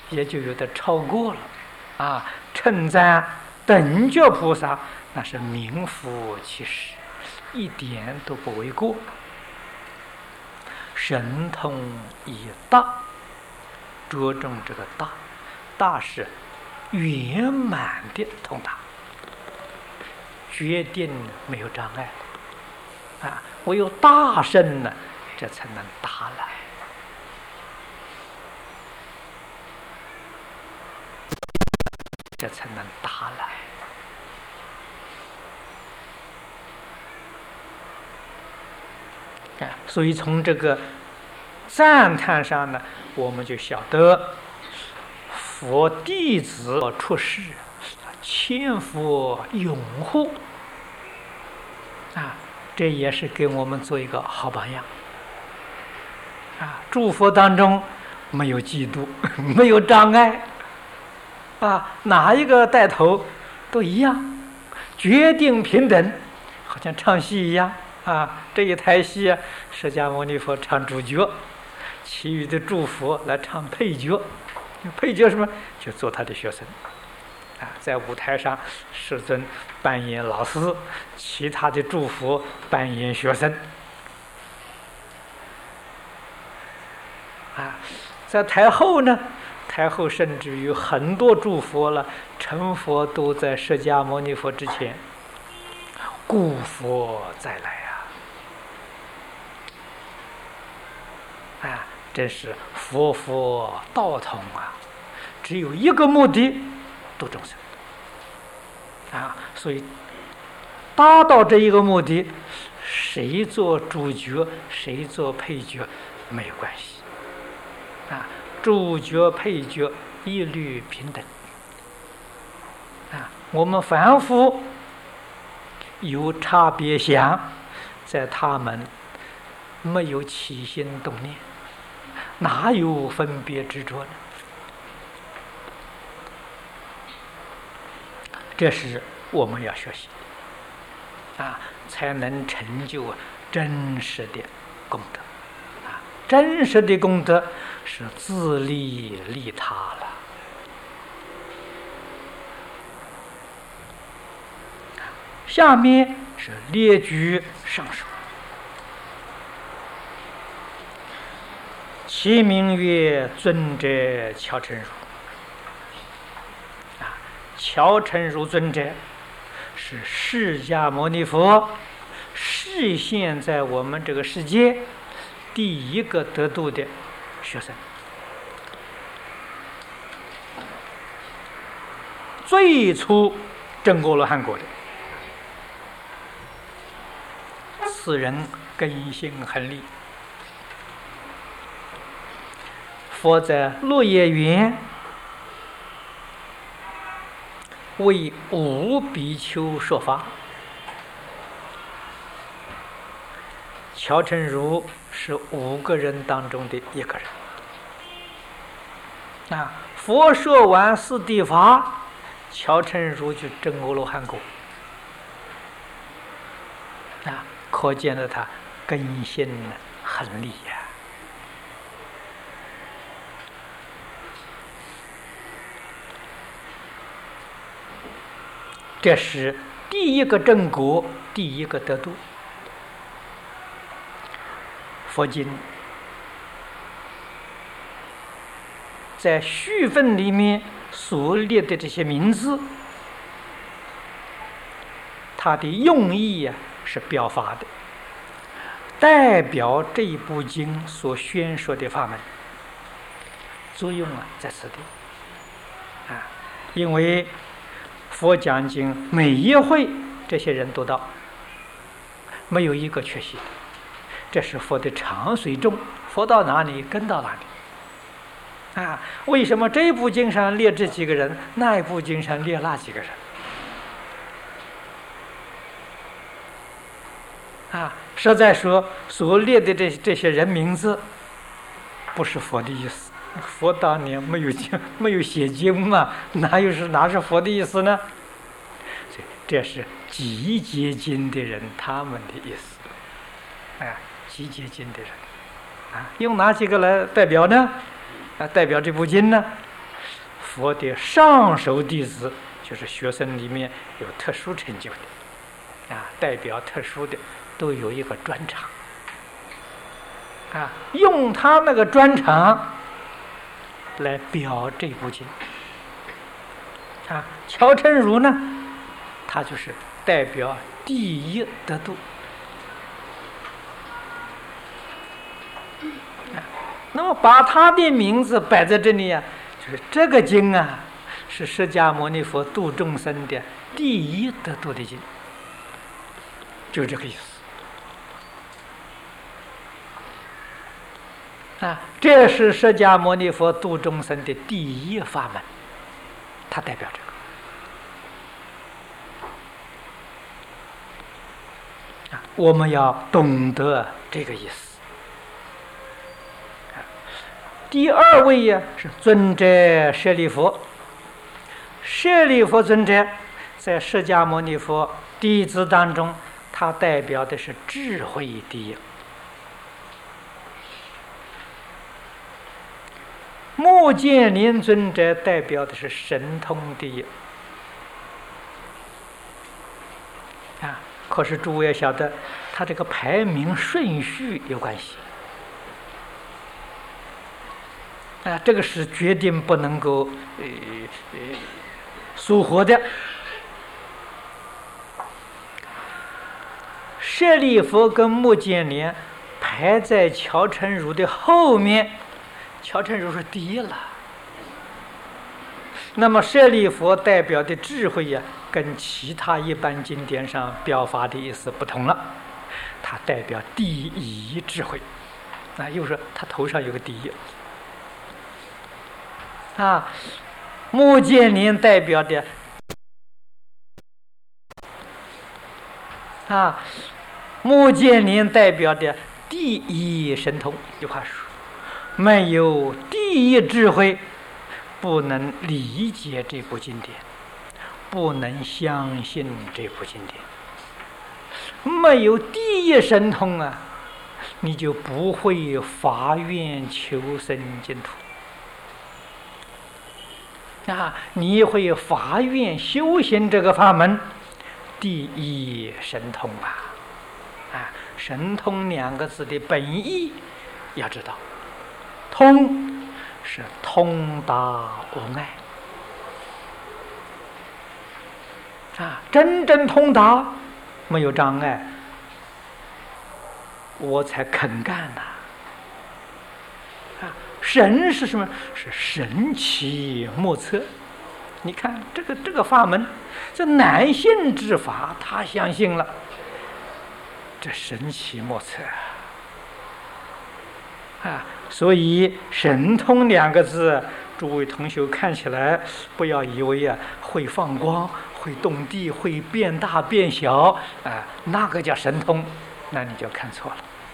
也就有的超过了。称赞等觉菩萨，那是名副其实，一点都不为过。神通以大，着重这个大，大是圆满的通达，决定没有障碍。唯有大圣呢，这才能达来。这才能达来。所以从这个赞叹上呢，我们就晓得佛弟子出世，千佛拥护这也是给我们做一个好榜样。诸佛当中没有嫉妒，没有障碍。哪一个带头都一样，决定平等，好像唱戏一样。这一台戏释迦牟尼佛唱主角，其余的诸佛来唱配角。配角什么？就做他的学生。在舞台上，世尊扮演老师，其他的诸佛扮演学生。在台后呢？台后甚至于很多诸佛了，成佛都在释迦牟尼佛之前，故佛再来真是佛佛道同只有一个目的，度众生所以达到这一个目的，谁做主角，谁做配角没有关系主角配角一律平等我们凡夫有差别想，在他们没有起心动念，哪有分别执着呢？这是我们要学习才能成就真实的功德真实的功德是自利利他了。下面是列举上首。其名曰尊者乔陈如乔陈如尊者是释迦牟尼佛示现在我们这个世界第一个得度的学生，最初证阿罗汉果的。此人根性很利，佛在落叶园为5比丘说法，乔陈如是5个人当中的一个人。佛说完四谛法，乔陈如就证阿罗汉果。可见了他根性很利这是第一个正果，第一个得度。佛经在序分里面所列的这些名字，它的用意是表法的，代表这一部经所宣说的法门，作用在此地因为佛讲经每一会这些人都到，没有一个缺席，这是佛的常随众，佛到哪里跟到哪里为什么这一部经上列这几个人，那一部经上列那几个人实在说所列的这些人名字不是佛的意思，佛当年没有写经嘛，哪是佛的意思呢？所以这是集结经的人他们的意思集结经的人用哪几个来代表呢？代表这部经呢？ 佛的上首弟子，就是学生里面有特殊成就的，代表特殊的，都有一个专长，用他那个专长来表这部经。乔成儒呢，他就是代表第一得度。那么把他的名字摆在这里就是这个经是释迦牟尼佛度众生的第一得度的经，就这个意思。这是释迦牟尼佛度众生的第一法门，它代表这个。我们要懂得这个意思。第二位是尊者舍利弗。舍利弗尊者在释迦牟尼佛弟子当中，他代表的是智慧第一。目犍连尊者代表的是神通第一。可是诸位要晓得，他这个排名顺序有关系。这个是决定不能够疏忽的。舍利弗跟目犍连排在乔成儒的后面，乔成儒是第一了。那么舍利弗代表的智慧跟其他一般经典上表法的意思不同了，它代表第一智慧。又说他头上有个第一。目犍连代表的目犍连代表的第一神通。一句话说，没有第一智慧，不能理解这部经典，不能相信这部经典。没有第一神通你就不会发愿求生净土。你会发愿修行这个法门，第一神通神通两个字的本意要知道，通是通达无碍真正通达，没有障碍，我才肯干神是什么？是神奇莫测。你看这个法门，这难信之法，他相信了，这神奇莫测所以神通两个字，诸位同学看起来不要以为会放光、会动地、会变大变小那个叫神通，那你就看错了。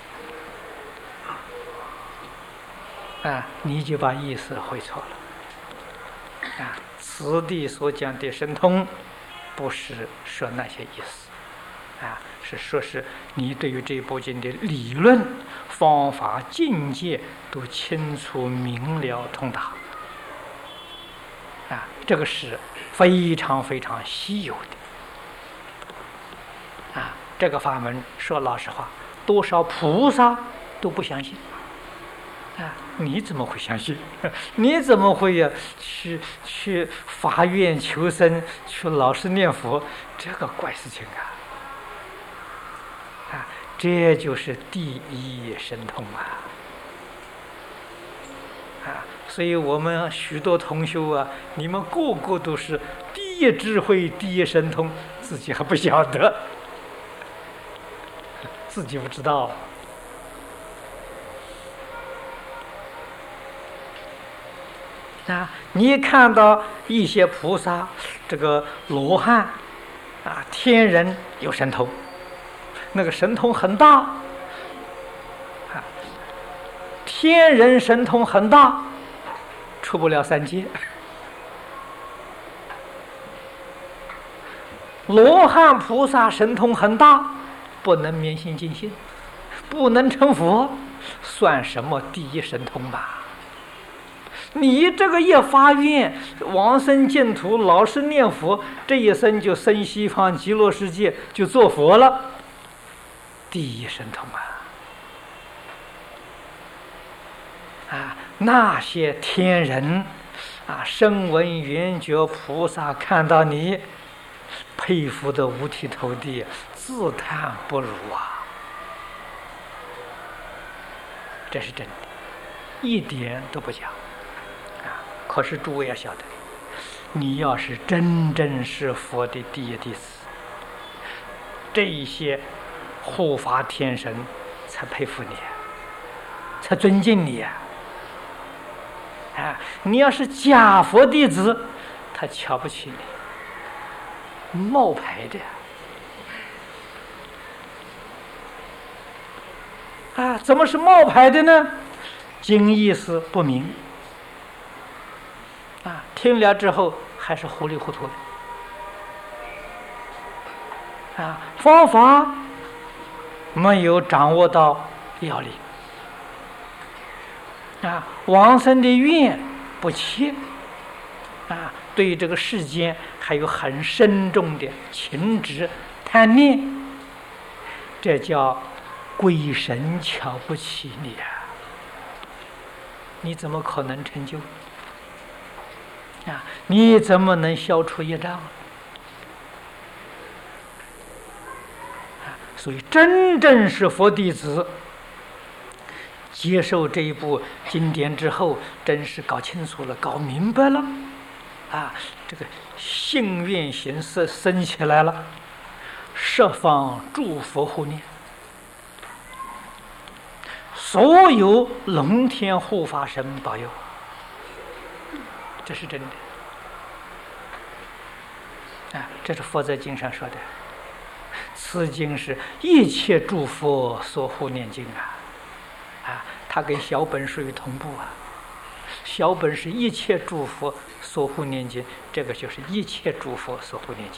你就把意思会错了。此地所讲的神通，不是说那些意思，是说是你对于这部经的理论、方法、境界都清楚明了通达。这个是非常非常稀有的。这个法门说老实话，多少菩萨都不相信。你怎么会相信？你怎么会去发愿求生，去老实念佛？这个怪事情这就是第一神通所以我们许多同修你们个个都是第一智慧、第一神通，自己还不晓得，自己不知道。你看到一些菩萨，这个罗汉天人有神通，那个神通很大天人神通很大，出不了三界。罗汉菩萨神通很大，不能明心见性，不能成佛，算什么第一神通吧？ 你这个一发愿，往生净土，老实念佛，这一生就生西方极乐世界，就做佛了，第一神通啊！那些天人啊，声闻缘觉菩萨看到你，佩服得五体投地，自叹不如啊！这是真的，一点都不假啊！可是诸位要晓得，你要是真正是佛的第一弟子，这一些护法天神才佩服你，才尊敬你啊！你要是假佛弟子，他瞧不起你，冒牌的啊！怎么是冒牌的呢？经意思不明啊，听了之后还是糊里糊涂的啊，方法没有掌握到要领啊，往生的愿不切啊，对这个世间还有很深重的情执贪念，这叫鬼神瞧不起你啊！你怎么可能成就啊？你怎么能消除业障啊？所以真正是佛弟子，接受这一部经典之后，真是搞清楚了，搞明白了啊！这个信愿行识生起来了，十方诸佛护念，所有龙天护法神保佑，这是真的啊！这是佛在经上说的，此经是一切诸佛所护念经啊！它跟小本属于同步啊。小本是一切诸佛所护念经，这个就是一切诸佛所护念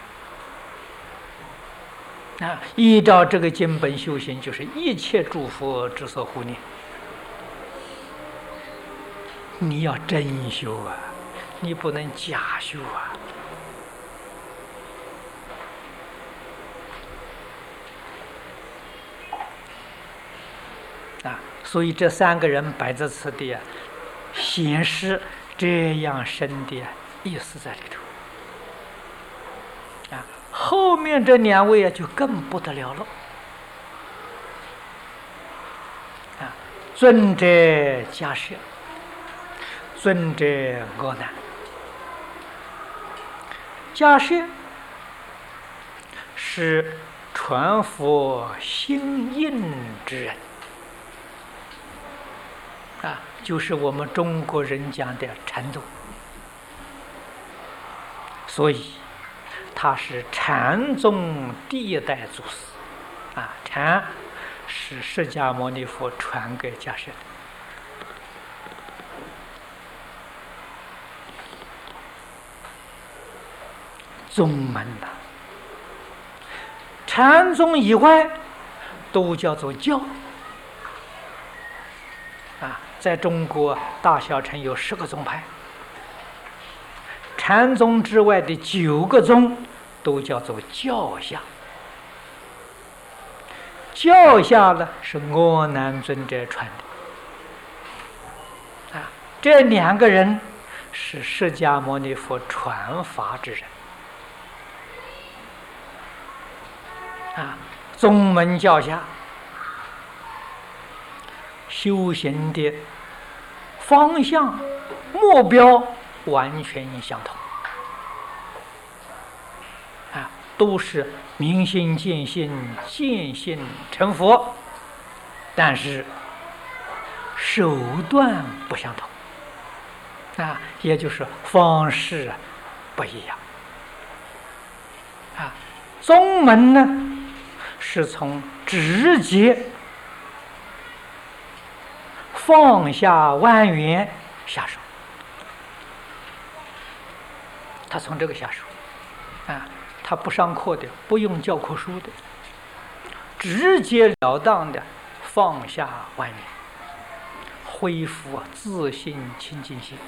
经啊。依照这个经本修行，就是一切诸佛之所护念。你要真修啊，你不能假修啊！所以这三个人摆在此地啊，显示这样深的意思在里头啊。后面这两位啊，就更不得了了啊！尊者迦叶，尊者阿难。迦叶是传佛心印之人啊，就是我们中国人讲的禅宗，所以他是禅宗第一代祖师啊。禅是释迦牟尼佛传给迦叶的。宗门呐，禅宗以外都叫做教啊。在中国大小乘有10个宗派，禅宗之外的9个宗都叫做教下。教下呢是阿难尊者传的啊。这2个人是释迦牟尼佛传法之人啊。宗门教下修行的方向目标完全相同啊，都是明心见性，见性成佛，但是手段不相同啊，也就是方式不一样啊。宗门呢是从直接放下万缘下手，他从这个下手啊，他不上课的，不用教科书的，直截了当的放下万缘， 恢复自信清净心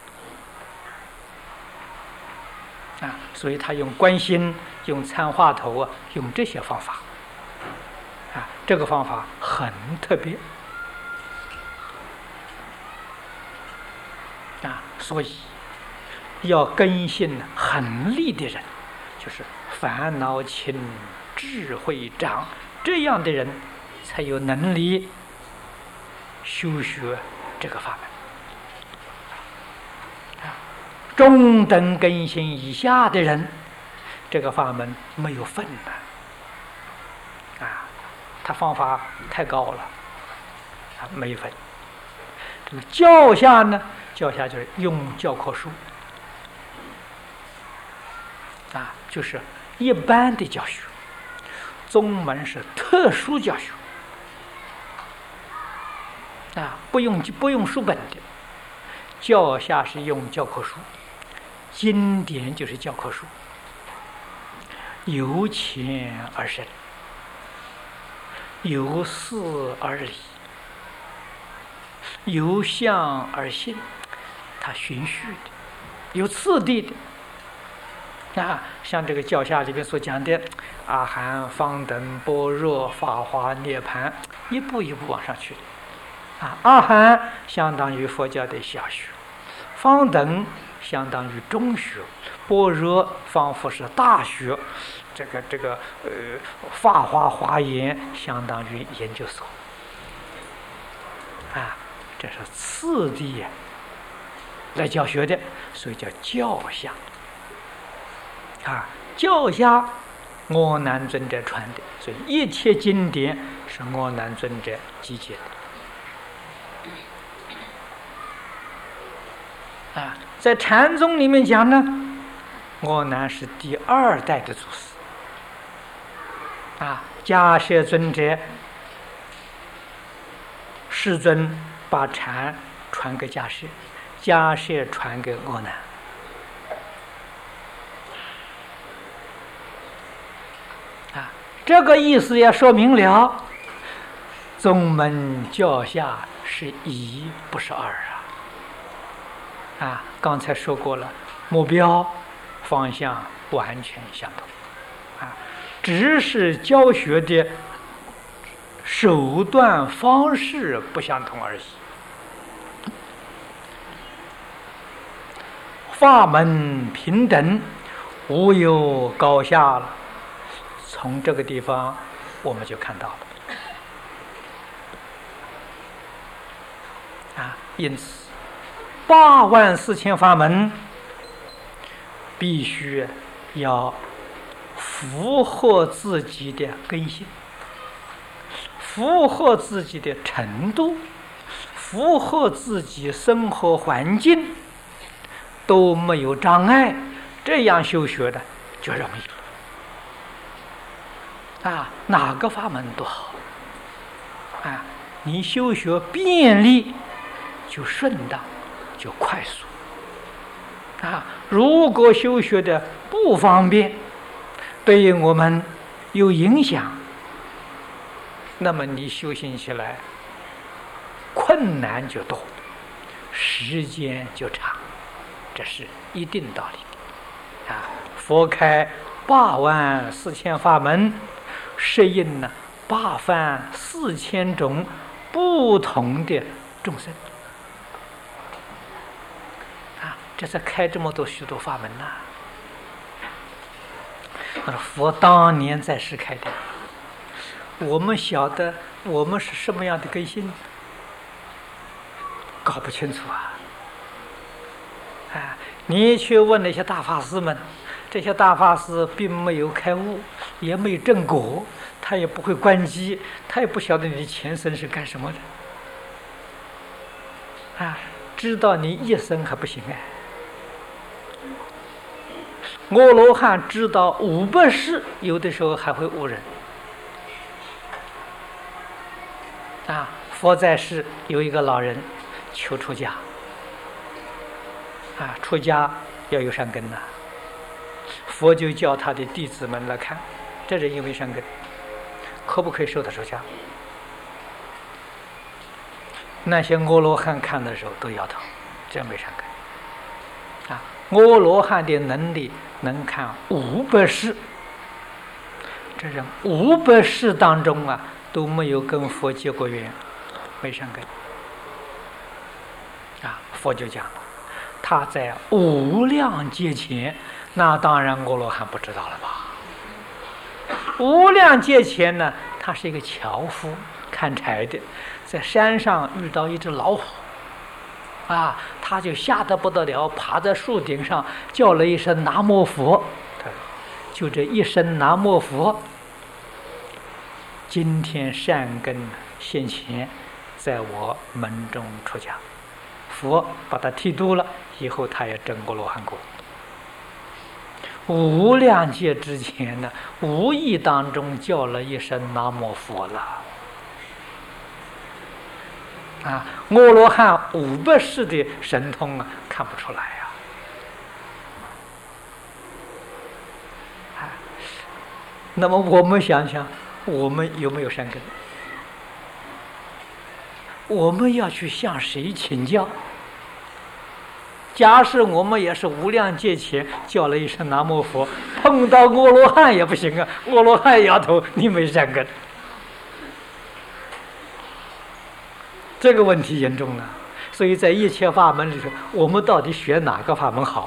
啊，所以他用观心、用参话头啊，用这些方法啊，这个方法很特别啊，所以要根性很利的人，就是烦恼轻、智慧长这样的人，才有能力修学这个法门。中等根性以下的人，这个法门没有分的啊，他方法太高了啊，没分。这个教下呢，教下就是用教科书啊，就是一般的教学。宗门是特殊教学啊，不用书本的，教下是用教科书，经典就是教科书，由浅而深，由事而理，由相而信，它循序的，有次第的。啊，像这个教下里面所讲的阿含、方等、般若、法华、涅槃，一步一步往上去的。啊，阿含相当于佛教的小学，方等相当于中学，般若仿佛是大学，这个法华华严相当于研究所。啊，这是次第来教学的，所以叫教下。啊，教下阿难尊者传的，所以一切经典是阿难尊者集结的。啊，在禅宗里面讲呢，阿难是第2代的祖师。啊，迦叶尊者世尊把禅传给迦叶，迦叶传给阿难。这个意思也说明了，宗门教下是一，不是二啊！啊，刚才说过了，目标方向完全相同，啊，只是教学的手段方式不相同而已。法门平等，无有高下了。从这个地方我们就看到了啊，因此84000法门必须要符合自己的根性，符合自己的程度，符合自己生活环境，都没有障碍，这样修学的就容易了。啊，哪个法门都好，啊，你修学便利，就顺当，就快速。啊，如果修学的不方便，对于我们有影响，那么你修行起来困难就多，时间就长，这是一定道理。啊，佛开84000法门。适应了84000种不同的众生啊！这才开这么多许多法门呐、佛当年在世开的，我们晓得我们是什么样的根性，搞不清楚啊！啊，你去问那些大法师们。这些大法师并没有开悟，也没有正果，他也不会观机，他也不晓得你的前生是干什么的，啊，知道你一生还不行哎。阿罗汉知道500世，有的时候还会误人。啊，佛在世有一个老人求出家，啊，出家要有善根呐。佛就叫他的弟子们来看，这人有没有善根，可不可以收他出家？ 那些阿罗汉看的时候都摇头，这没善根啊。阿罗汉的能力能看500世，这人500世当中啊都没有跟佛结过缘，没善根啊。佛就讲了，他在无量劫前，那当然阿罗汉不知道了吧？无量劫前呢，他是一个樵夫，看柴的，在山上遇到一只老虎，啊，他就吓得不得了，爬在树顶上叫了一声南无佛，就这一声南无佛，今天善根现前，在我门中出家，佛把他剃度了，以后他也证阿罗汉果。无量劫之前呢，无意当中叫了一声南无佛了啊！阿罗汉500世的神通啊，看不出来呀！那么我们想想，我们有没有善根？我们要去向谁请教？假使我们也是无量劫前叫了一声南无佛，碰到阿罗汉也不行啊！阿罗汉摇头，你没善根。这个问题严重了。所以在一切法门里头，我们到底选哪个法门好？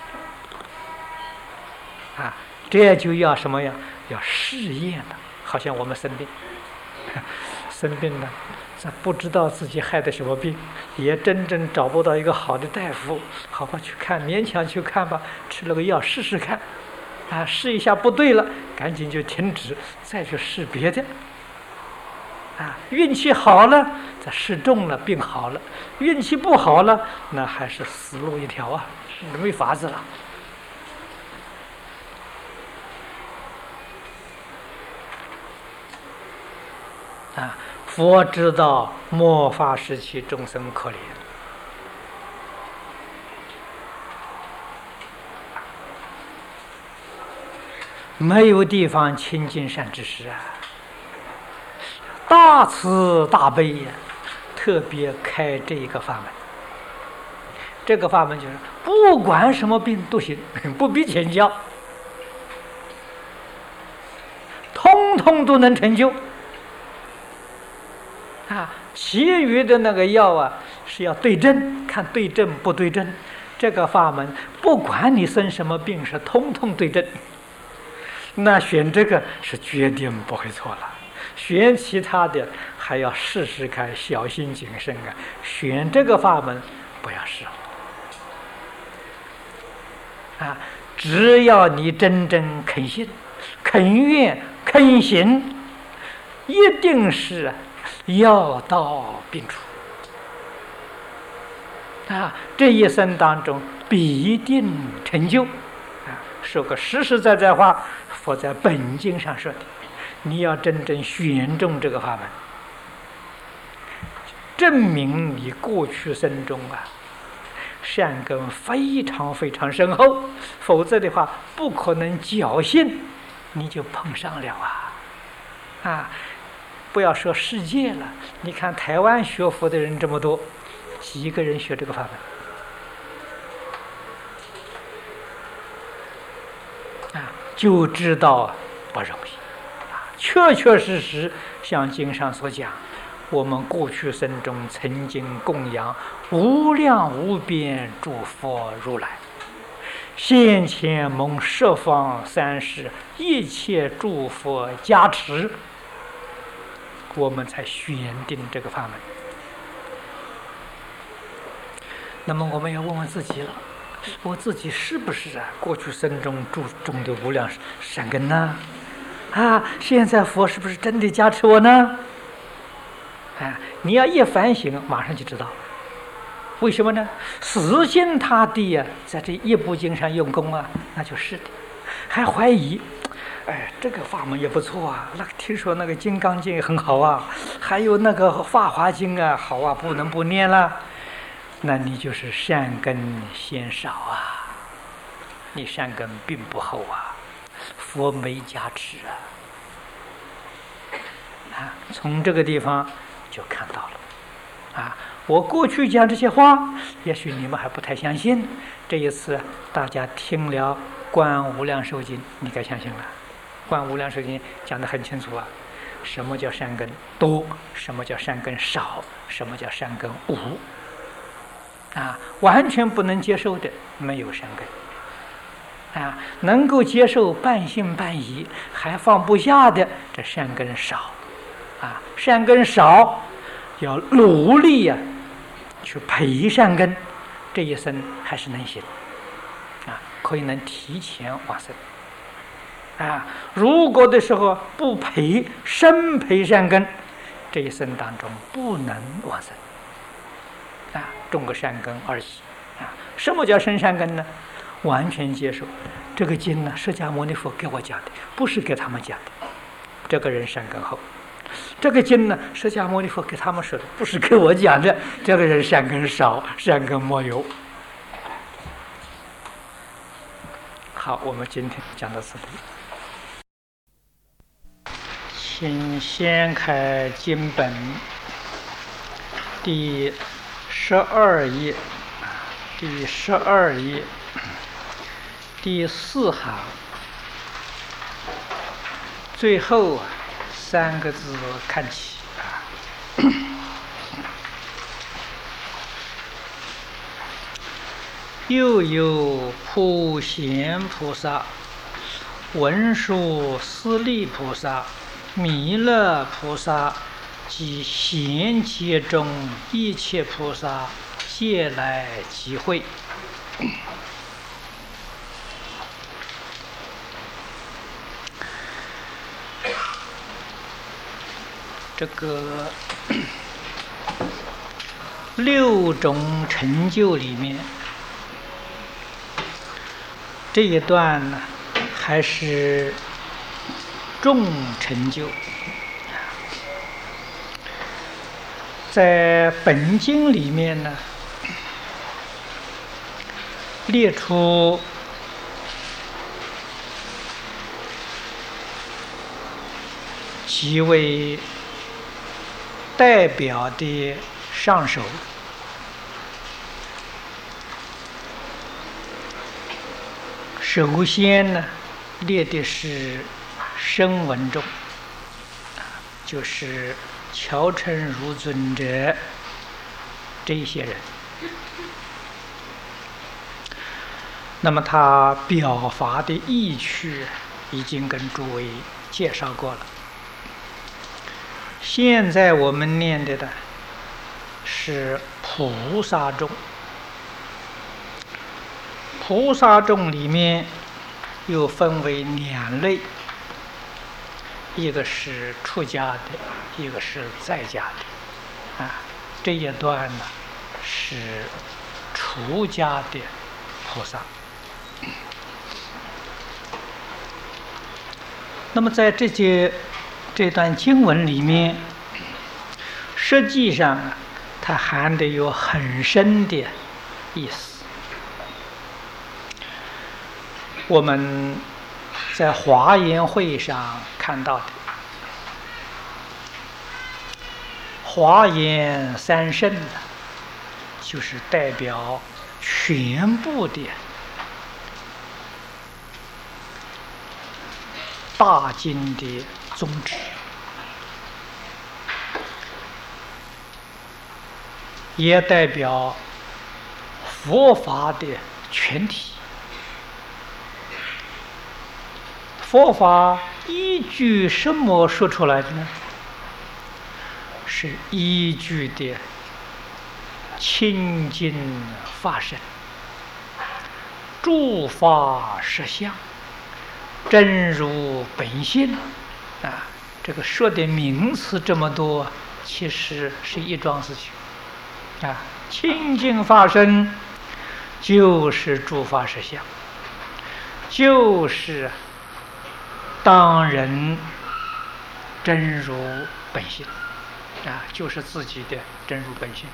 啊，这就要什么呀？要试验了。好像我们生病，生病了。不知道自己害的什么病，也真正找不到一个好的大夫，好吧，去看，勉强去看吧，吃了个药试试看，啊，试一下不对了，赶紧就停止，再去试别的，啊，运气好了，再试中了，病好了；运气不好了，那还是死路一条啊，没法子了。啊。佛知道末法时期众生可怜，没有地方亲近善知识啊，大慈大悲呀，特别开这一个法门。这个法门就是不管什么病都行，不必请教，通通都能成就。啊，其余的那个药啊，是要对症，看对症不对症。这个法门，不管你生什么病，是通通对症。那选这个是决定不会错了，选其他的还要试试看，小心谨慎啊。选这个法门不要试啊！只要你真正肯信、肯愿、肯行，一定是药到病除啊！这一生当中必定成就啊！说个实实在在话，佛在本经上说的，你要真正选中这个法门，证明你过去生中啊善根非常非常深厚，否则的话不可能侥幸你就碰上了啊！不要说世界了，你看台湾学佛的人这么多，几个人学这个法门啊，就知道不容易啊！确确实实像经上所讲，我们过去生中曾经供养无量无边诸佛如来，现前蒙十方三世一切诸佛加持，我们才选定这个法门。那么我们要问问自己了，我自己是不是过去生中种的无量善根呢？现在佛是不是真的加持我呢？你要一反省，马上就知道。为什么呢？死心塌地在这一部经上用功那就是的。还怀疑这个法门也不错那听说那个《金刚经》很好还有那个《法华经》好不能不念了。那你就是善根嫌少你善根并不厚佛没加持从这个地方就看到了我过去讲这些话，也许你们还不太相信。这一次大家听了《观无量寿经》，你该相信了。《观无量寿经》讲得很清楚什么叫善根多，什么叫善根少，什么叫善根无。完全不能接受的没有善根。能够接受半信半疑还放不下的，这善根少。善根少，要努力去培善根，这一生还是能行。可以能提前往生。如果的时候不生培善根，这一生当中不能往生。种个善根而已。什么叫生善根呢？完全接受这个经呢，释迦牟尼佛给我讲的，不是给他们讲的。这个人善根厚。这个经呢，释迦牟尼佛给他们说的，不是给我讲的。这个人善根少，善根没有。好，我们今天讲到这里。请掀开经本第12页，第12页第4行最后3个字看起。又有普贤菩萨、文殊师利菩萨、弥勒菩萨及贤劫中一切菩萨皆来集会。这个6种成就里面，这一段呢还是重成就。在本经里面呢，列出几位代表的上首。首先呢，列的是声闻众，就是乔成如尊者这些人。那么他表法的意趣已经跟诸位介绍过了。现在我们念的是菩萨众。菩萨众里面又分为2类，一个是出家的，一个是在家的。这一段呢是出家的菩萨。那么在这段经文里面，实际上它含的有很深的意思。我们在华严会上看到的华严三圣，就是代表全部的大经的宗旨，也代表佛法的全体。佛法依据什么说出来的呢？是依据的清净法身、诸法实相、真如本性。这个说的名词这么多，其实是一桩事情。清净法身就是诸法实相，就是当人真如本性，就是自己的真如本性。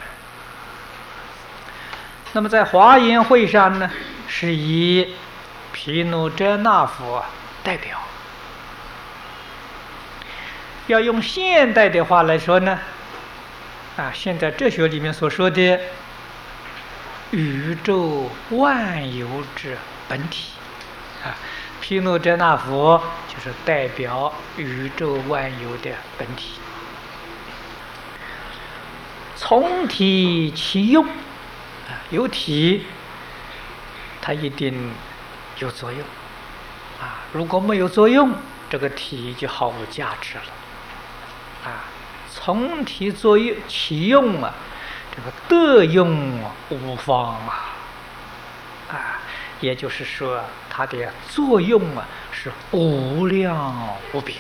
那么在华严会上呢，是以毗卢遮那佛代表。要用现代的话来说呢， 现在哲学里面所说的宇宙万有之本体，毗卢遮那佛就是代表宇宙万有的本体。从体其用，有体，它一定有作用，如果没有作用，这个体就毫无价值了，从体作用其用这个得用无方也就是说，它的作用是无量无边，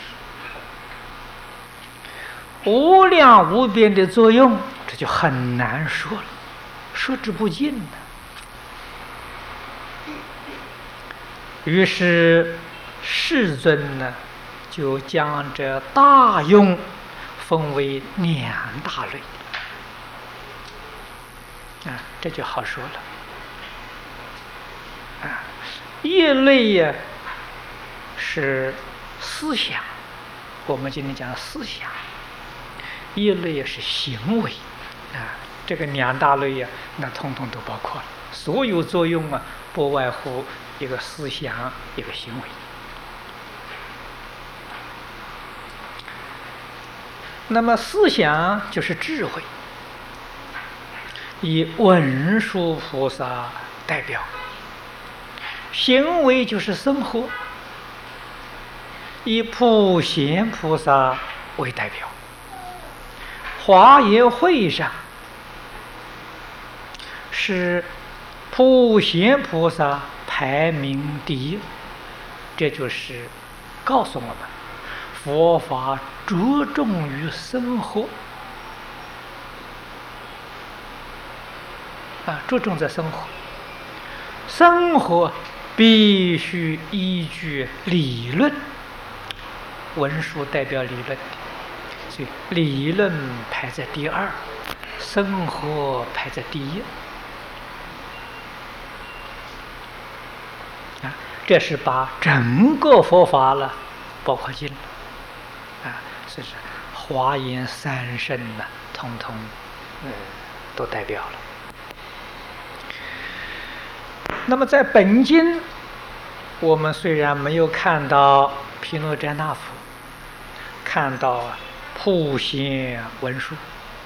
无量无边的作用，这就很难说了，说之不尽的。于是世尊呢，就将这大用分为两大类，这就好说了。一类是思想，我们今天讲思想；一类是行为，这个两大类那统统都包括了。所有作用不外乎一个思想，一个行为。那么思想就是智慧，以文殊菩萨代表；行为就是生活，以普贤菩萨为代表。华严会上是普贤菩萨排名第一，这就是告诉我们佛法着重于生活，着重在生活，生活必须依据理论，文殊代表理论，所以理论排在第二，生活排在第一。这是把整个佛法了包括进了，这是华严三圣统统都代表了。那么在本经，我们虽然没有看到毗卢遮那佛，看到普贤文殊，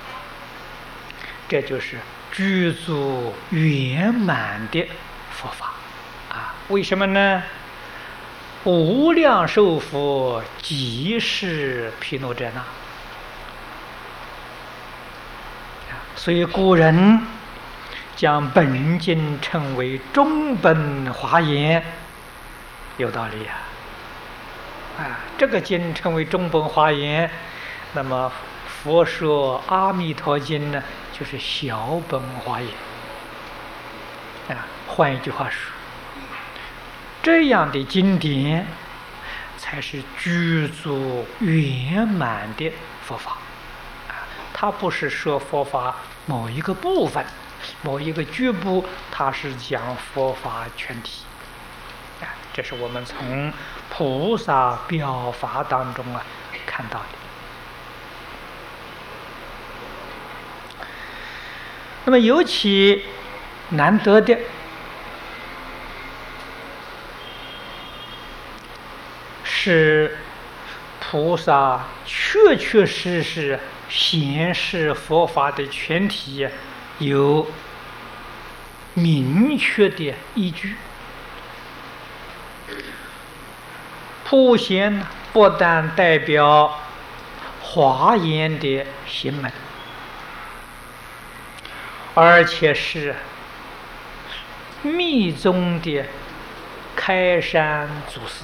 这就是具足圆满的佛法。为什么呢？无量寿佛即是毗卢遮那，所以古人将本经称为中本华严，有道理这个经称为中本华严，那么佛说阿弥陀经呢，就是小本华严换一句话说，这样的经典才是具足圆满的佛法它不是说佛法某一个部分，某一个局部，它是讲佛法全体这是我们从菩萨表法当中看到的。那么尤其难得的是菩萨确确实实显示佛法的全体有明确的依据。普贤不但代表华严的行门，而且是密宗的开山祖师。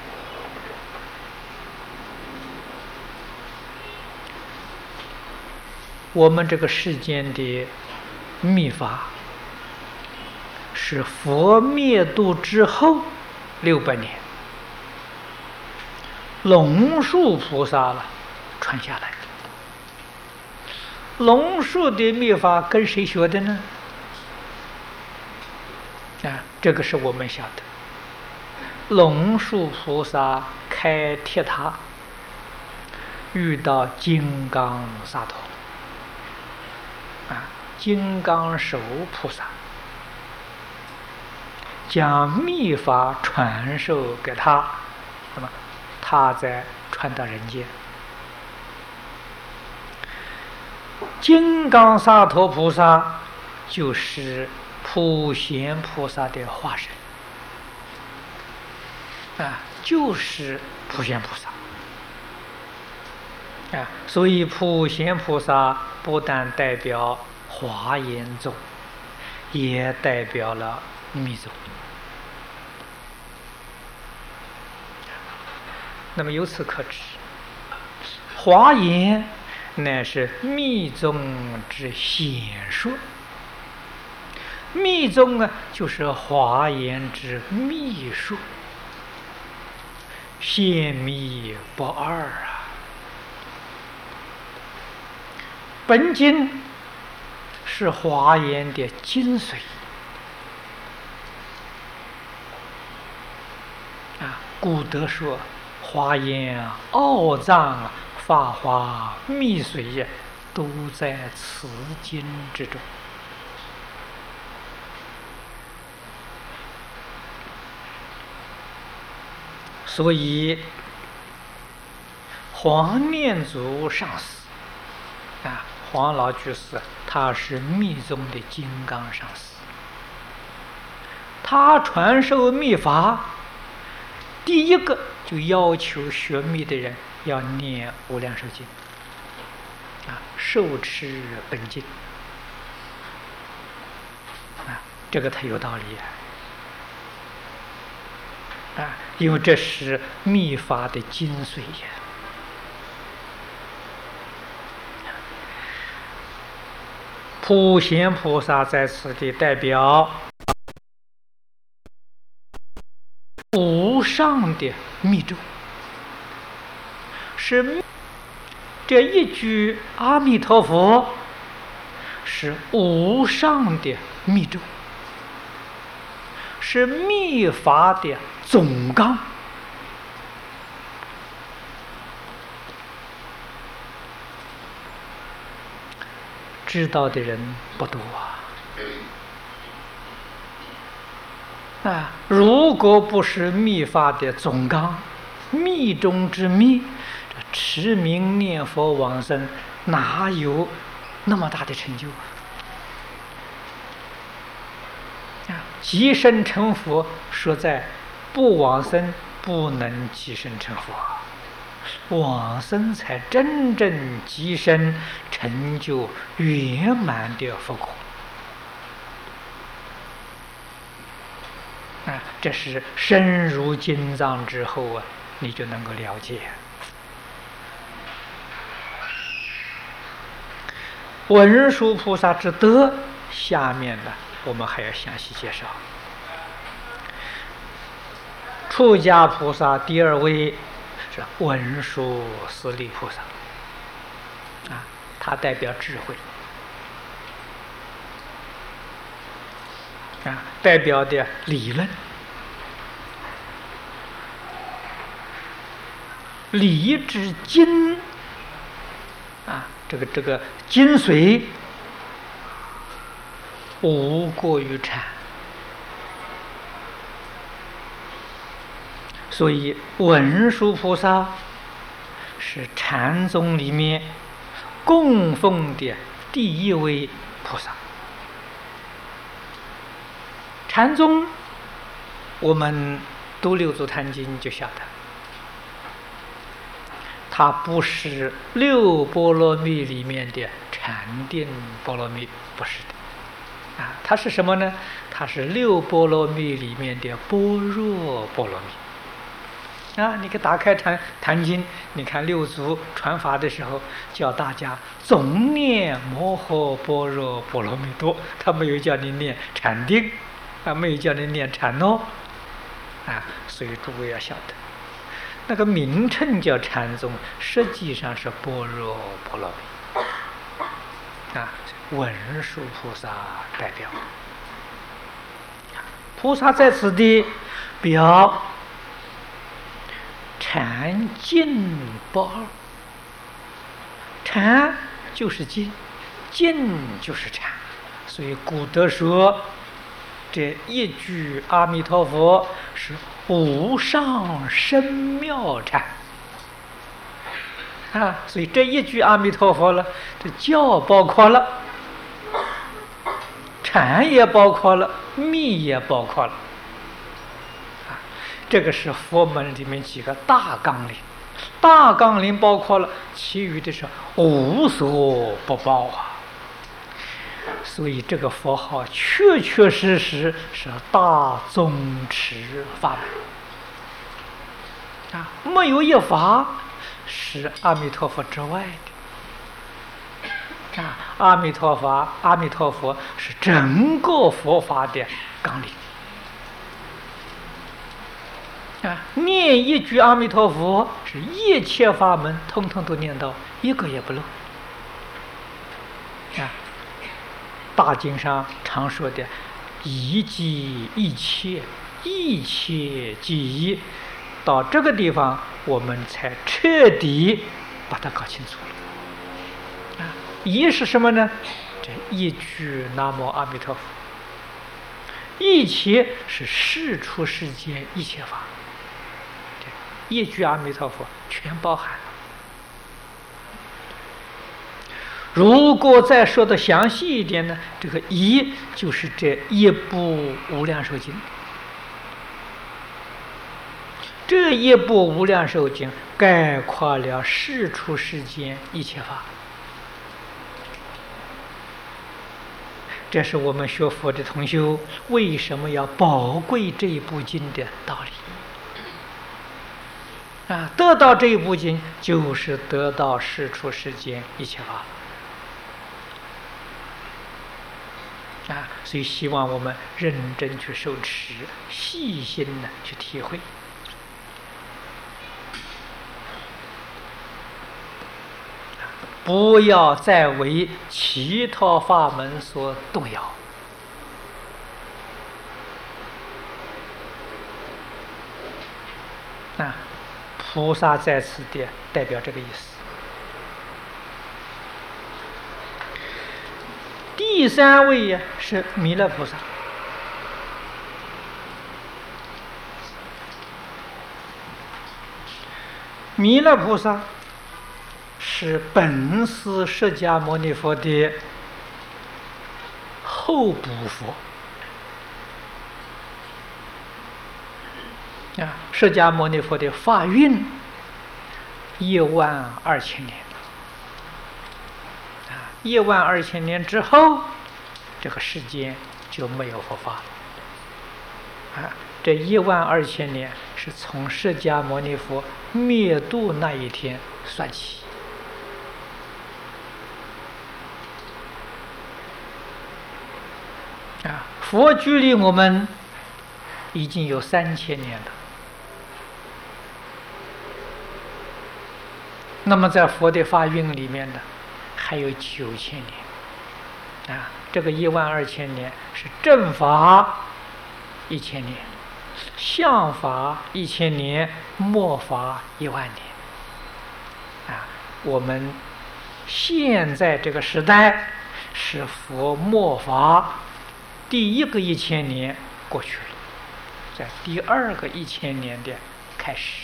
我们这个世间的密法是佛灭度之后600年龙树菩萨传下来的。龙树的密法跟谁学的呢？这个是我们晓得。龙树菩萨开铁塔遇到金刚萨埵， 金刚手菩萨将密法传授给他，那么他在传到人间。金刚萨埵菩萨就是普贤菩萨的化身，就是普贤菩萨。所以普贤菩萨不但代表华严宗，也代表了密宗。那么由此可知，华严乃是密宗之显说，密宗就是华严之密说，显密不二啊。本经是华严的精髓古德说华严奥藏法华密髓都在此经之中。所以黄念祖上师黄老居士他是密宗的金刚上师，他传授密法，第一个就要求学密的人要念无量寿经受持本经这个他有道理因为这是密法的精髓呀。普贤菩萨在此地代表无上的密咒，是这一句阿弥陀佛是无上的密咒，是密法的总纲。知道的人不多如果不是密法的总纲，密中之密，这持名念佛往生哪有那么大的成就即生成佛说在不往生不能即生成佛，往生才真正即生成就圆满的佛果这是深入经藏之后你就能够了解。文殊菩萨之德，下面我们还要详细介绍。出家菩萨第二位是文殊师利菩萨他代表智慧代表的理论，理之精这个精髓无过于禅。所以文殊菩萨是禅宗里面供奉的第一位菩萨。禅宗我们读六祖坛经就晓得，它不是六波罗蜜里面的禅定波罗蜜，不是的它是什么呢？它是六波罗蜜里面的般若波罗蜜你可以打开坛经，你看六祖传法的时候叫大家总念摩诃般若波罗蜜多，他没有叫你念禅定没有叫你念禅哦所以诸位要晓得，那个名称叫禅宗，实际上是般若波罗蜜文殊菩萨代表菩萨在此地表禅净不二，禅就是净， 尽就是禅。所以古德说，这一句阿弥陀佛是无上深妙禅啊。所以这一句阿弥陀佛了，这教包括了，禅也包括了，密也包括了啊。这个是佛门里面几个大纲领，大纲领包括了，其余的是无所不包啊。所以这个佛号确确实实是大宗持法门啊，没有一法是阿弥陀佛之外的啊。阿弥陀佛是整个佛法的纲领啊。念一句阿弥陀佛，是一切法门通通都念到，一个也不漏啊。大经上常说的一即一切，一切即一，到这个地方我们才彻底把它搞清楚了啊。一是什么呢？这一句南无阿弥陀佛，一切是世出世间一切法，这一句阿弥陀佛全包含了。如果再说的详细一点呢，这个一就是这一部无量寿经，这一部无量寿经概括了世出世间一切法，这是我们学佛的同修为什么要宝贵这一部经的道理啊。得到这一部经，就是得到世出世间一切法啊。所以希望我们认真去受持，细心的去体会。不要再为其他法门所动摇啊！菩萨在此的代表这个意思。第三位呀是弥勒菩萨，弥勒菩萨是本师释迦牟尼佛的后补佛啊。释迦牟尼佛的法运12000年啊，12000年之后，这个世间就没有佛法了啊。这12000年是从释迦牟尼佛灭度那一天算起啊。佛距离我们已经有3000年了，那么在佛的法运里面呢，还有9000年啊。这个12000年是正法1000年，相法1000年，末法10000年啊。我们现在这个时代是佛末法第一个1000年过去了，在第二个1000年的开始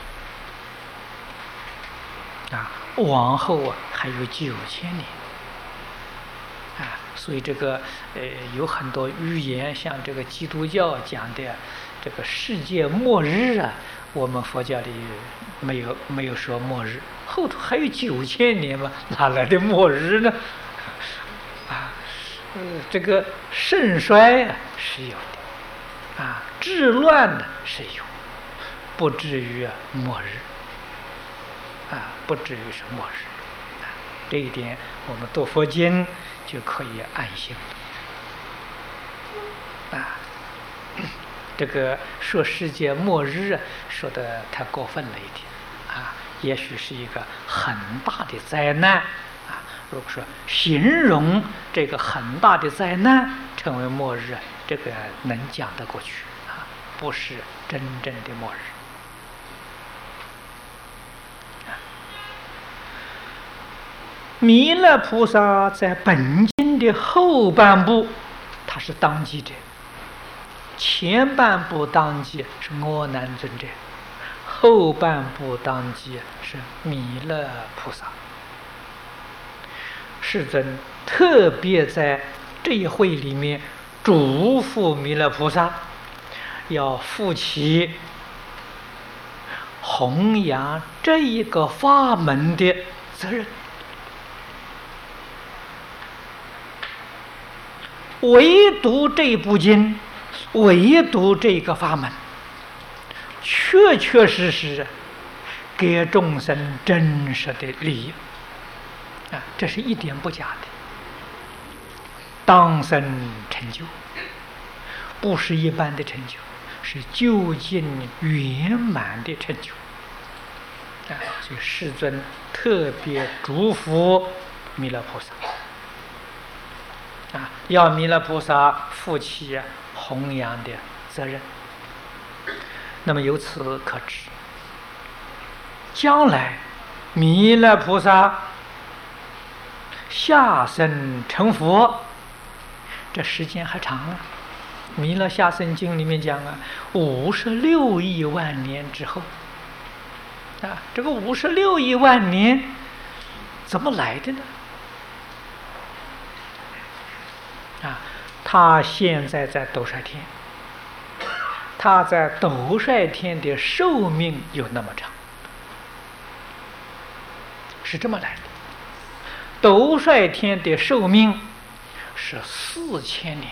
啊，往后还有9000年啊。所以这个有很多预言，像这个基督教讲的这个世界末日啊，我们佛教里没有说末日，后头还有9000年嘛，哪来的末日呢？啊，这个盛衰啊是有的啊，治乱呢是有，不至于末日啊，不至于是末日啊。这一点我们读佛经就可以安心了啊。这个说世界末日啊，说的太过分了一点啊，也许是一个很大的灾难啊。如果说形容这个很大的灾难成为末日，这个能讲得过去啊，不是真正的末日。 弥勒菩萨在本经的后半部，他是当机者；前半部当机是阿难尊者，后半部当机是弥勒菩萨。世尊特别在这一会里面嘱咐弥勒菩萨，要负起弘扬这一个法门的责任。唯独这部经，唯独这个法门，确确实实给众生真实的利益啊，这是一点不假的。当生成就，不是一般的成就，是究竟圆满的成就啊！所以世尊特别嘱咐弥勒菩萨啊，要弥勒菩萨负起弘扬的责任。那么由此可知，将来弥勒菩萨下生成佛，这时间还长啊！弥勒下生经里面讲啊，56亿万年之后啊，这个56亿万年怎么来的呢？啊，他现在在斗率天，他在斗率天的寿命有那么长，是这么来的。斗率天的寿命是4000年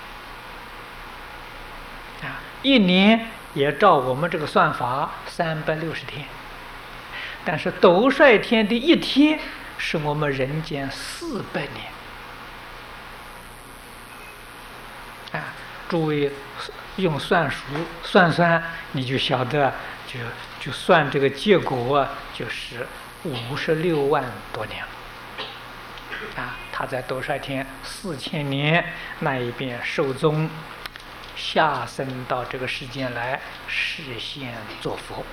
啊，一年也照我们这个算法360天，但是斗率天的一天是我们人间400年啊！诸位用算术算算，你就晓得，就算这个结果就是56万多年啊！他在斗率天4000年那一边寿终，下生到这个世间来，示现作佛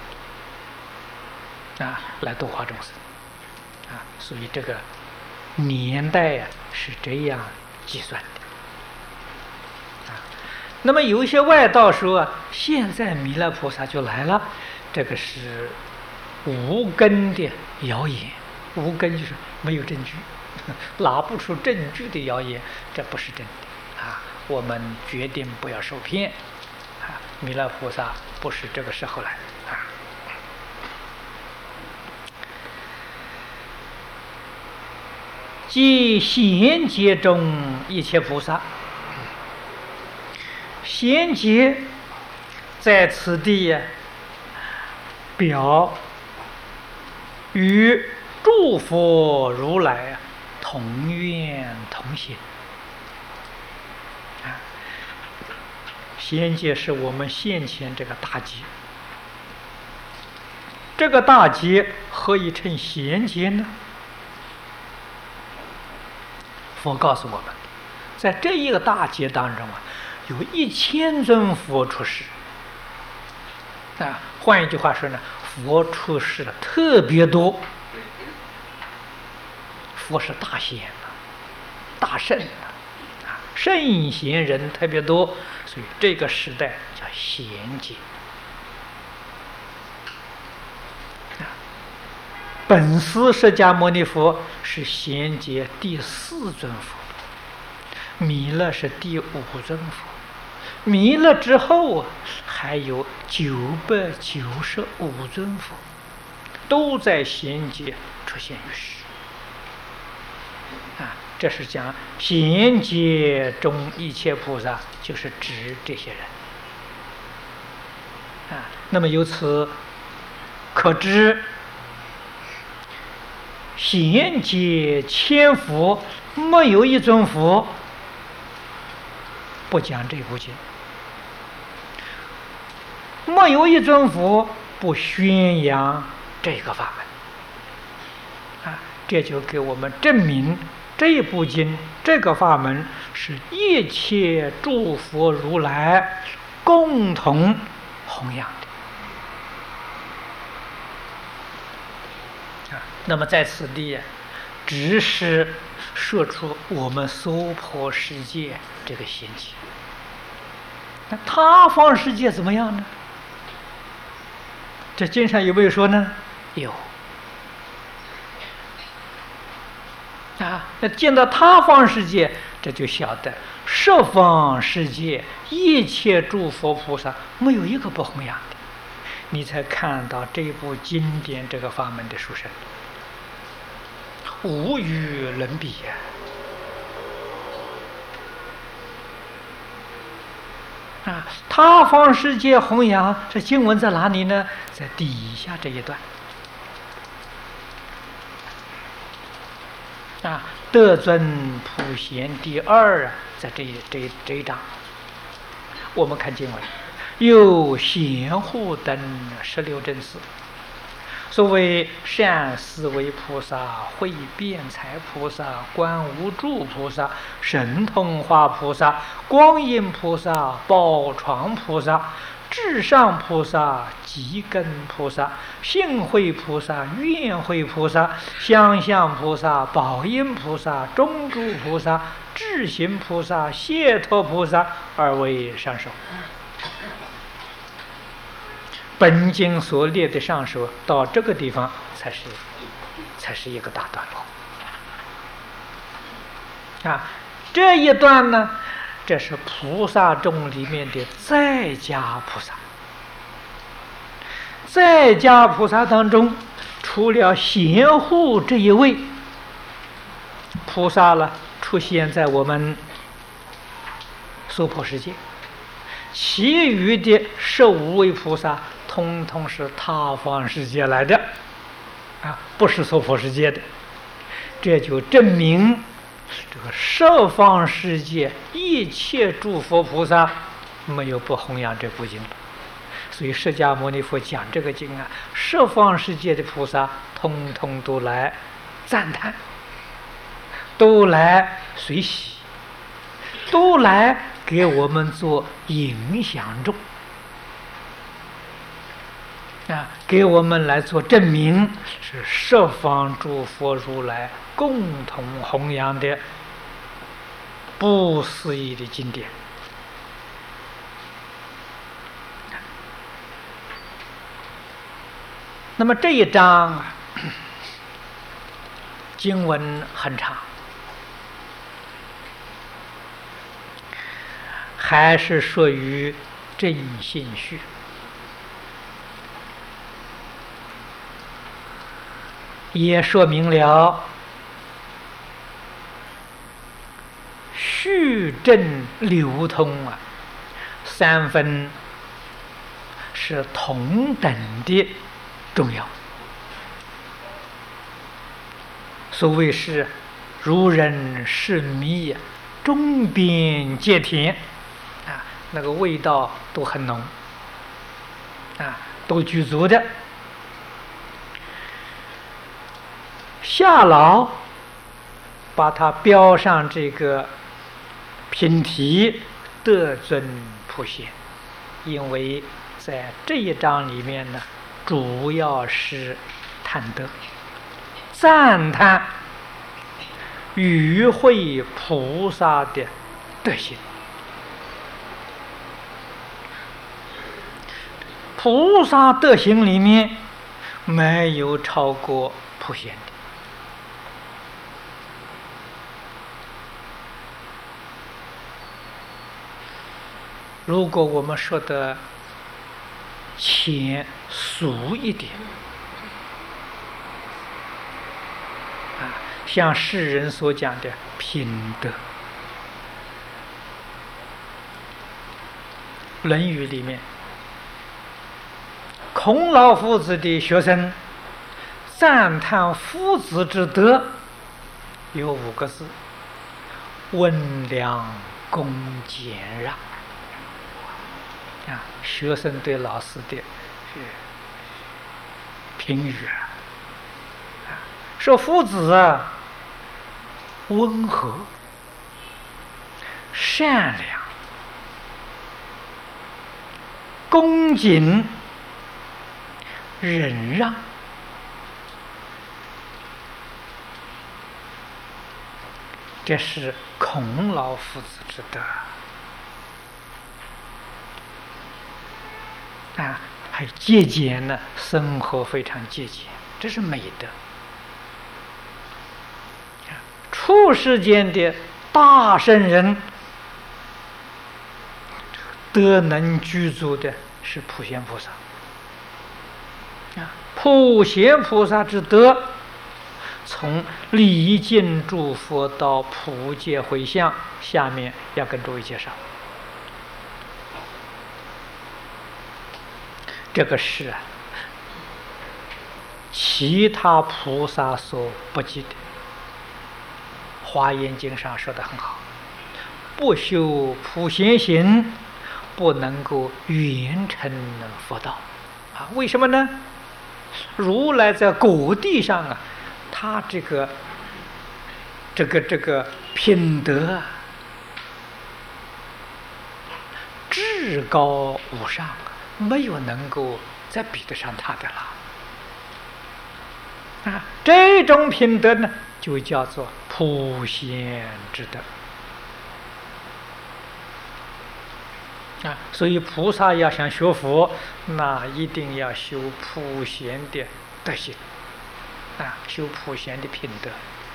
啊，来度化众生啊！所以这个年代是这样计算的啊。那么有一些外道说现在弥勒菩萨就来了，这个是无根的谣言。无根就是没有证据，拿不出证据的谣言，这不是真的啊！我们决定不要受骗啊！弥勒菩萨不是这个时候来啊。即贤劫中一切菩萨，贤劫在此地表与诸佛如来同愿同行啊！贤劫是我们现前这个大劫，这个大劫何以称贤劫呢？佛告诉我们，在这一个大劫当中有1000尊佛出世啊！换一句话说呢，佛出世特别多。佛是大贤大圣啊，圣贤人特别多，所以这个时代叫贤劫啊。本师释迦牟尼佛是贤劫第4尊佛，弥勒是第5尊佛，弥勒之后还有995尊佛，都在贤劫出现于世。啊，这是讲贤劫中一切菩萨，就是指这些人啊。那么由此可知，贤劫千佛没有一尊佛不讲这部经，没有一尊佛不宣扬这个法门啊。这就给我们证明，这部经这个法门是一切诸佛如来共同弘扬的啊。那么在此地只是说出我们娑婆世界这个仙境。那他方世界怎么样呢？这经上有没有说呢？有。那见到他方世界，这就晓得十方世界一切诸佛菩萨没有一个不弘扬的，你才看到这部经典这个法门的殊胜，无与伦比呀！他方世界弘扬，这经文在哪里呢？在底下这一段。德尊普贤第二在这一章，我们看经文，有贤护等16正士。所谓善思维菩萨、慧辩才菩萨、观无住菩萨、神通化菩萨、光阴菩萨、宝床菩萨、至上菩萨、极根菩萨、信慧菩萨、愿慧菩萨、相向菩萨、宝音菩萨、中住菩萨、智行菩萨、解脱菩萨而为上首。本经所列的上首到这个地方才是一个大段落。这一段呢，这是菩萨众里面的在家菩萨。在家菩萨当中，除了贤护这一位菩萨了，出现在我们娑婆世界，其余的15位菩萨通通是他方世界来的，不是娑婆世界的。这就证明这个十方世界一切诸佛菩萨没有不弘扬这部经。所以释迦牟尼佛讲这个经十方世界的菩萨通通都来赞叹，都来随喜，都来给我们做影响众。给我们来做证明，是十方诸佛如来共同弘扬的不思议的经典。那么这一章经文很长，还是属于正信序。也说明了序正流通三分是同等的重要。所谓是如人是蜜，中边皆甜那个味道都很浓都具足的。下老把它标上这个品题德尊普贤，因为在这一章里面呢，主要是谈德，赞叹与会菩萨的德行。菩萨德行里面没有超过普贤的。如果我们说的浅俗一点像世人所讲的品德，《论语》里面孔老夫子的学生赞叹夫子之德有5个字：温良恭俭让。学生对老师的评语说夫子温和、善良、恭谨、忍让这是孔老夫子之德啊！还节俭呢，生活非常节俭，这是美德。出世间的大圣人，德能具足的是普贤菩萨啊！普贤菩萨之德，从礼敬诸佛到普界回向，下面要跟诸位介绍。这个是其他菩萨所不及的。华严经上说得很好，不修普贤行，不能够圆成佛道啊！为什么呢？如来在果地上啊，他这个品德至高无上，没有能够再比得上他的了啊！这种品德呢，就叫做普贤之德啊！所以菩萨要想学佛，那一定要修普贤的德行啊，修普贤的品德。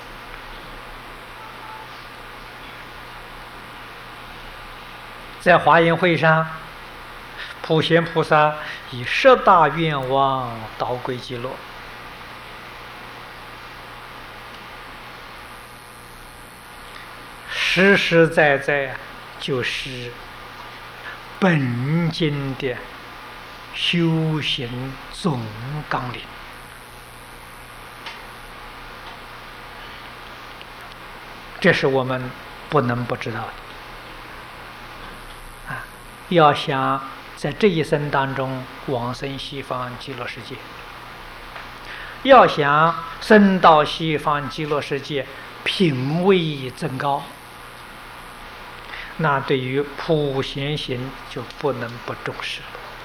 在华严会上，普贤菩萨以10大愿望导归极乐。实实在在就是本经的修行总纲领这是我们不能不知道的啊！要想在这一生当中往生西方极乐世界，要想升到西方极乐世界品位增高，那对于普贤行就不能不重视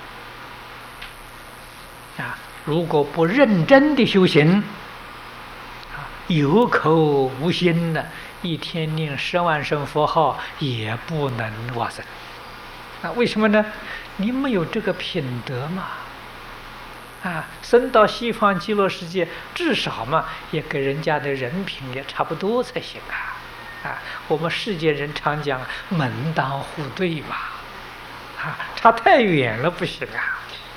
了啊！如果不认真的修行啊，有口无心的，一天念10万声佛号也不能往生啊！为什么呢？你没有这个品德嘛啊！升到西方极乐世界，至少嘛也跟人家的人品也差不多才行啊！啊，我们世间人常讲门当户对嘛，啊，差太远了不行啊！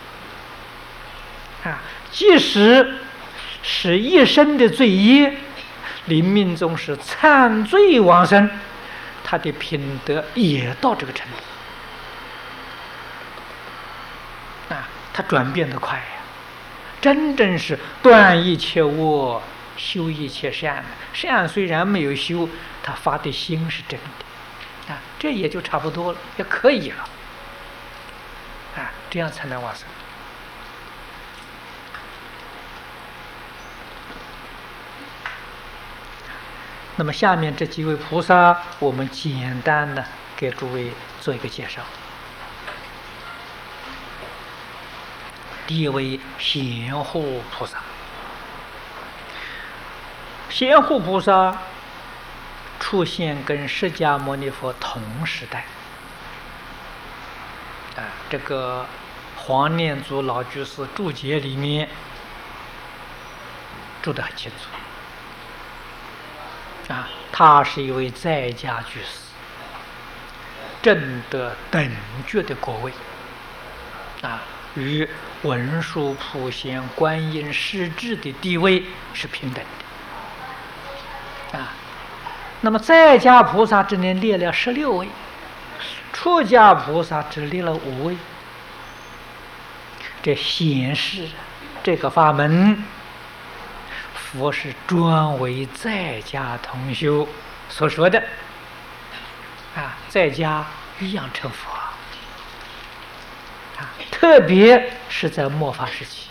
啊，即使是一生的罪业，临命终时忏罪往生，他的品德也到这个程度，啊，他转变得快呀，真正是断一切恶，修一切善。善虽然没有修，他发的心是真的啊，这也就差不多了，也可以了啊，这样才能往生。那么下面这几位菩萨，我们简单的给诸位做一个介绍。第一位贤护菩萨，贤护菩萨出现跟释迦牟尼佛同时代啊，这个黄念祖老居士注解里面注得很清楚啊，他是一位在家居士，证得等觉的果位啊，与文殊、普贤、观音、势至的地位是平等的啊。那么在家菩萨之内列了16位，出家菩萨只列了5位，这显示这个法门佛是专为在家同修所说的啊，在家一样成佛啊，特别是在末法时期。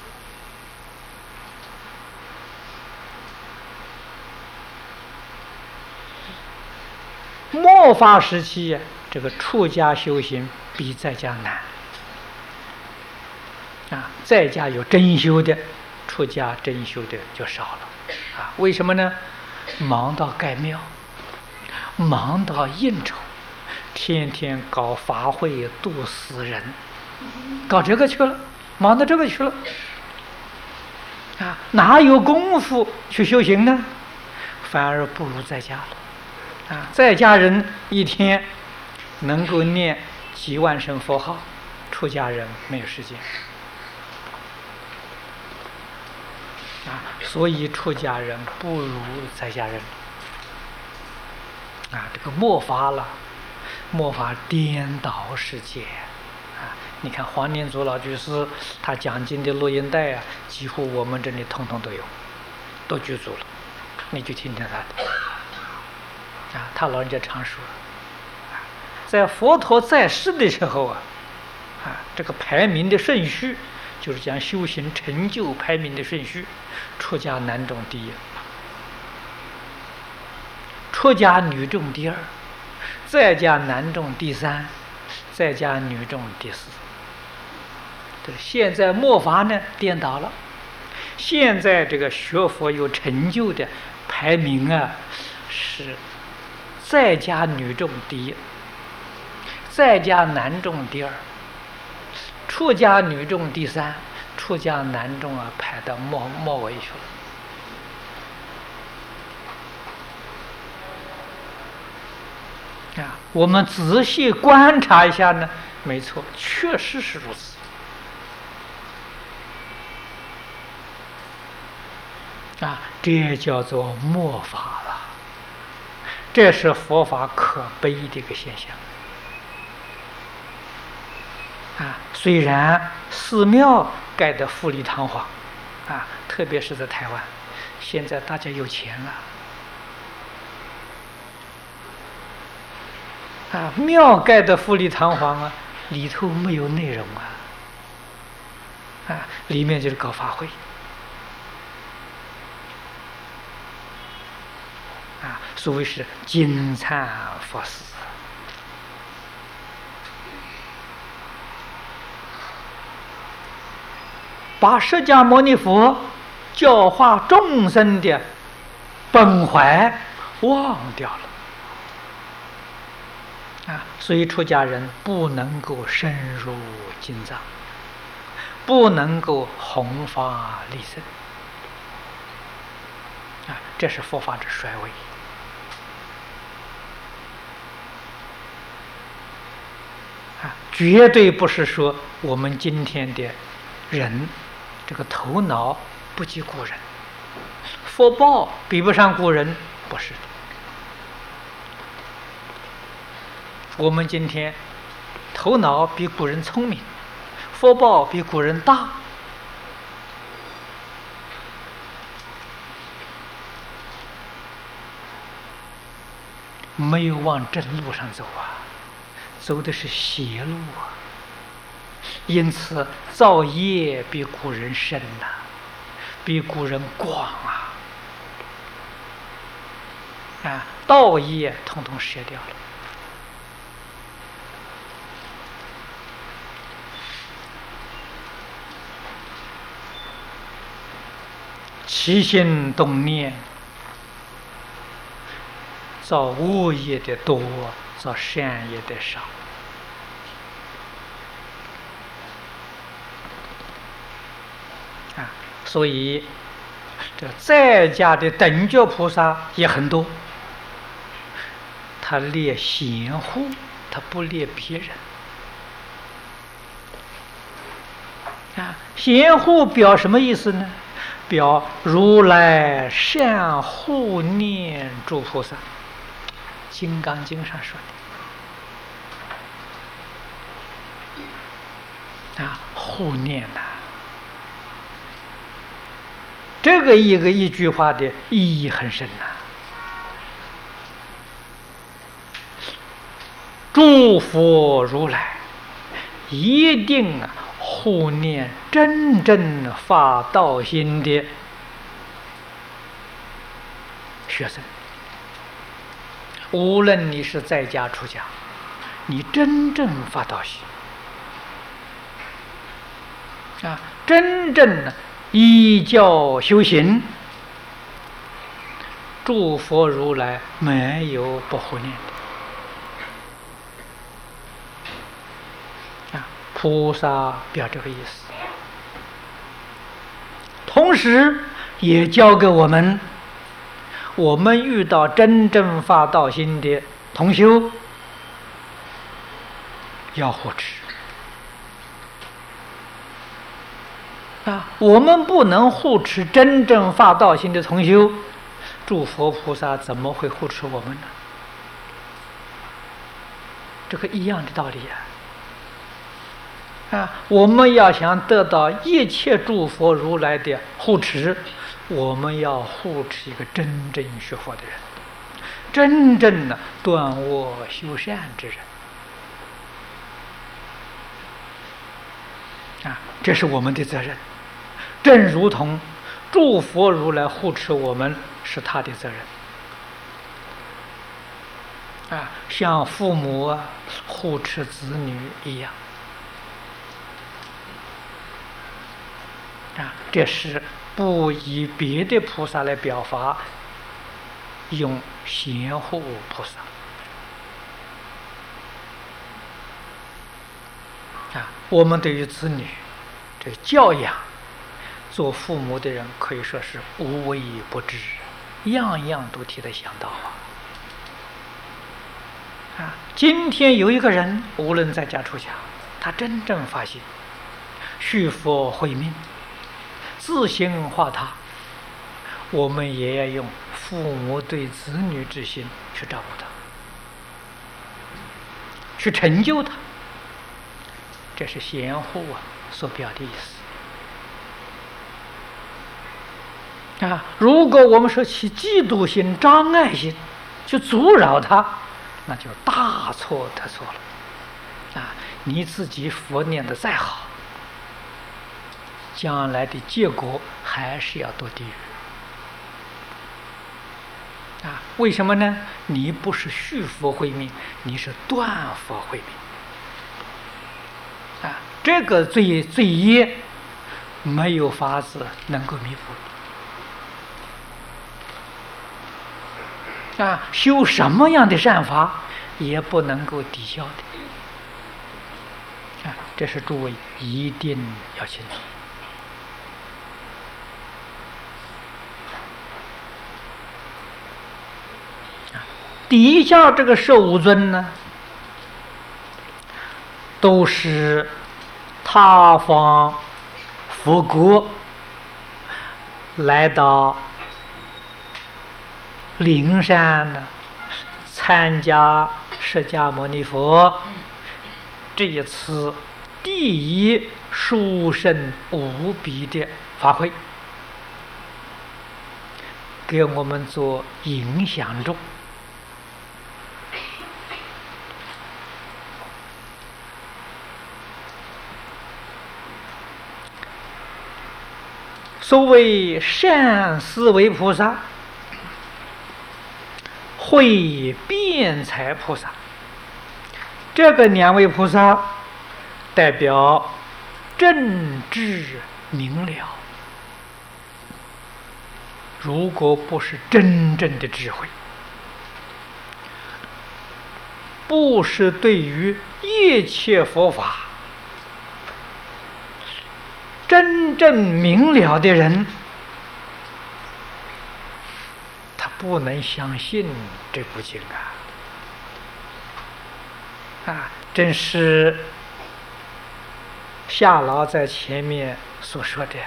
末法时期这个出家修行比在家难啊，在家有真修的，出家真修的就少了啊。为什么呢？忙到盖庙忙到应酬，天天搞法会度死人，搞这个去了，忙到这个去了。哪有功夫去修行呢？反而不如在家了。在家人一天能够念几万声佛号，出家人没有时间。所以出家人不如在家人。这个末法了，末法颠倒世界。你看黄念祖老居士他讲经的录音带几乎我们这里统统都有，都具足了，你就听听他的。他老人家常说，在佛陀在世的时候这个排名的顺序，就是讲修行成就排名的顺序，出家男众第一，出家女众第二，在家男众第三，在家女众第四。现在末法呢颠倒了，现在这个学佛有成就的排名是在家女众第一，在家男众第二，出家女众第三，出家男众排到末尾去了。我们仔细观察一下呢，没错，确实是如此。这叫做末法了，这是佛法可悲的一个现象。虽然寺庙盖得富丽堂皇，特别是在台湾，现在大家有钱了，庙盖得富丽堂皇里头没有内容里面就是搞法会。所谓是金灿佛寺，把释迦牟尼佛教化众生的本怀忘掉了。所以出家人不能够深入经藏，不能够弘法利生，这是佛法之衰微。绝对不是说我们今天的人这个头脑不及古人，福报比不上古人，不是的。我们今天头脑比古人聪明，福报比古人大，没有往正路上走走的是邪路因此造业比古人深比古人广道业统统舍掉了。起心动念，造恶业的多，造善业的少。所以这在家的等觉菩萨也很多，他列贤护，他不列别人。贤护表什么意思呢？表如来善护念诸菩萨，《金刚经》上说的护念这个一句话的意义很深诸佛如来一定护念真正发道心的学生，无论你是在家出家，你真正发道心真正依教修行， 诸佛如来没有不护念的啊，菩萨表这个意思。同时也教给我们遇到真正发道心的同修，要护持啊！我们不能护持真正发道心的同修，诸佛菩萨怎么会护持我们呢？这个一样的道理啊！我们要想得到一切诸佛如来的护持，我们要护持一个真正学佛的人，真正的断恶修善之人啊！这是我们的责任，正如同诸佛如来护持我们是他的责任啊，像父母护持子女一样啊，这是不以别的菩萨来表法，用贤护菩萨啊。我们对于子女这教养，做父母的人可以说是无微不至，样样都替他想到啊。今天有一个人，无论在家出家，他真正发心续佛慧命，自行化他，我们也要用父母对子女之心去照顾他，去成就他，这是贤护所表的意思啊。如果我们说起嫉妒心、障碍心去阻扰他，那就大错特错了啊！你自己佛念的再好，将来的结果还是要堕地狱啊！为什么呢？你不是续佛慧命，你是断佛慧命啊！这个罪业没有法子能够弥补啊！修什么样的善法也不能够抵消的啊！这是诸位一定要清楚。底下这个15尊呢，都是他方佛国来到灵山呢，参加释迦牟尼佛这一次第一殊胜无比的法会，给我们做影响中。所谓善思维菩萨、慧辩才菩萨，这个2位菩萨代表正智明了。如果不是真正的智慧，不是对于一切佛法真正明了的人，他不能相信这部经啊！正是夏老在前面所说的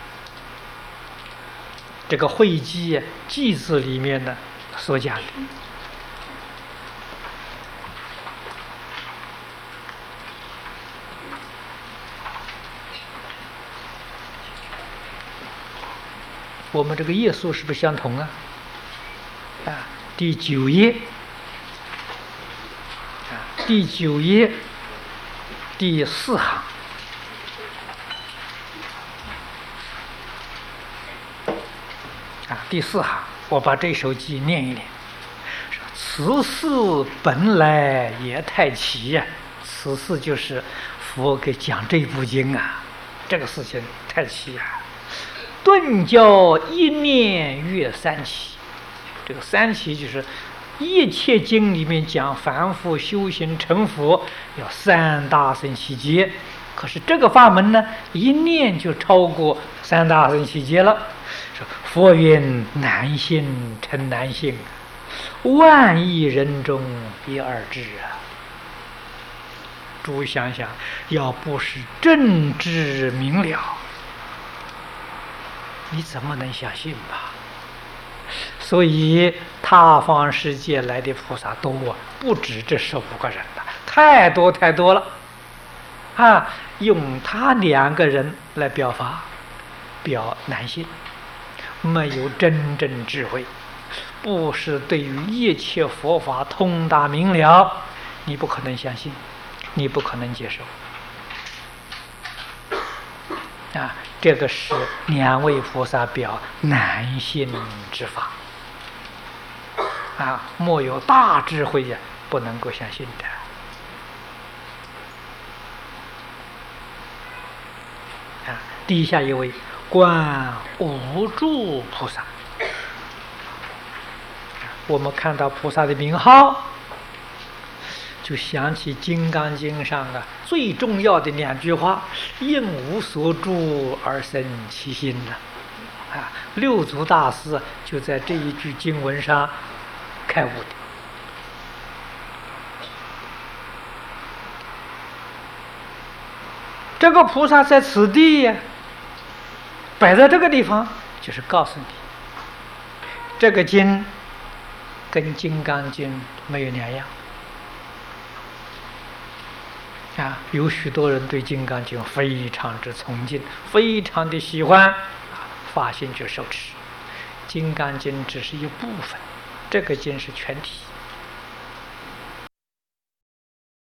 这个慧记偈字里面呢所讲的。我们这个页数是不是相同啊？第9页，第9页第4行，第4行，我把这首偈念一念。此事本来也太奇呀！此事就是佛给讲这部经啊，这个事情太奇啊！顿教一念越3起， 这个三奇就是一切经里面讲凡夫修行成佛要三大乘悉劫，可是这个法门呢，一念就超过三大乘悉劫了。说佛云难信成难信，万亿人中一二智啊！诸位想想，要不是正知明了，你怎么能相信吧？所以他方世界来的菩萨多啊，不止这15个人了，太多太多了啊！用他2个人来表法，表难信，没有真正智慧，不是对于一切佛法通达明了，你不可能相信，你不可能接受啊！这个是2位菩萨表难信之法啊，莫有大智慧呀，不能够相信的啊。底下一位观无住菩萨，我们看到菩萨的名号，就想起《金刚经》上最重要的2句话：应无所住而生其心啊。六祖大师就在这一句经文上开悟的。这个菩萨在此地呀，摆在这个地方，就是告诉你，这个经跟《金刚经》没有两样啊。有许多人对《金刚经》非常之崇敬，非常的喜欢，发心去受持。《金刚经》只是一部分，这个经是全体。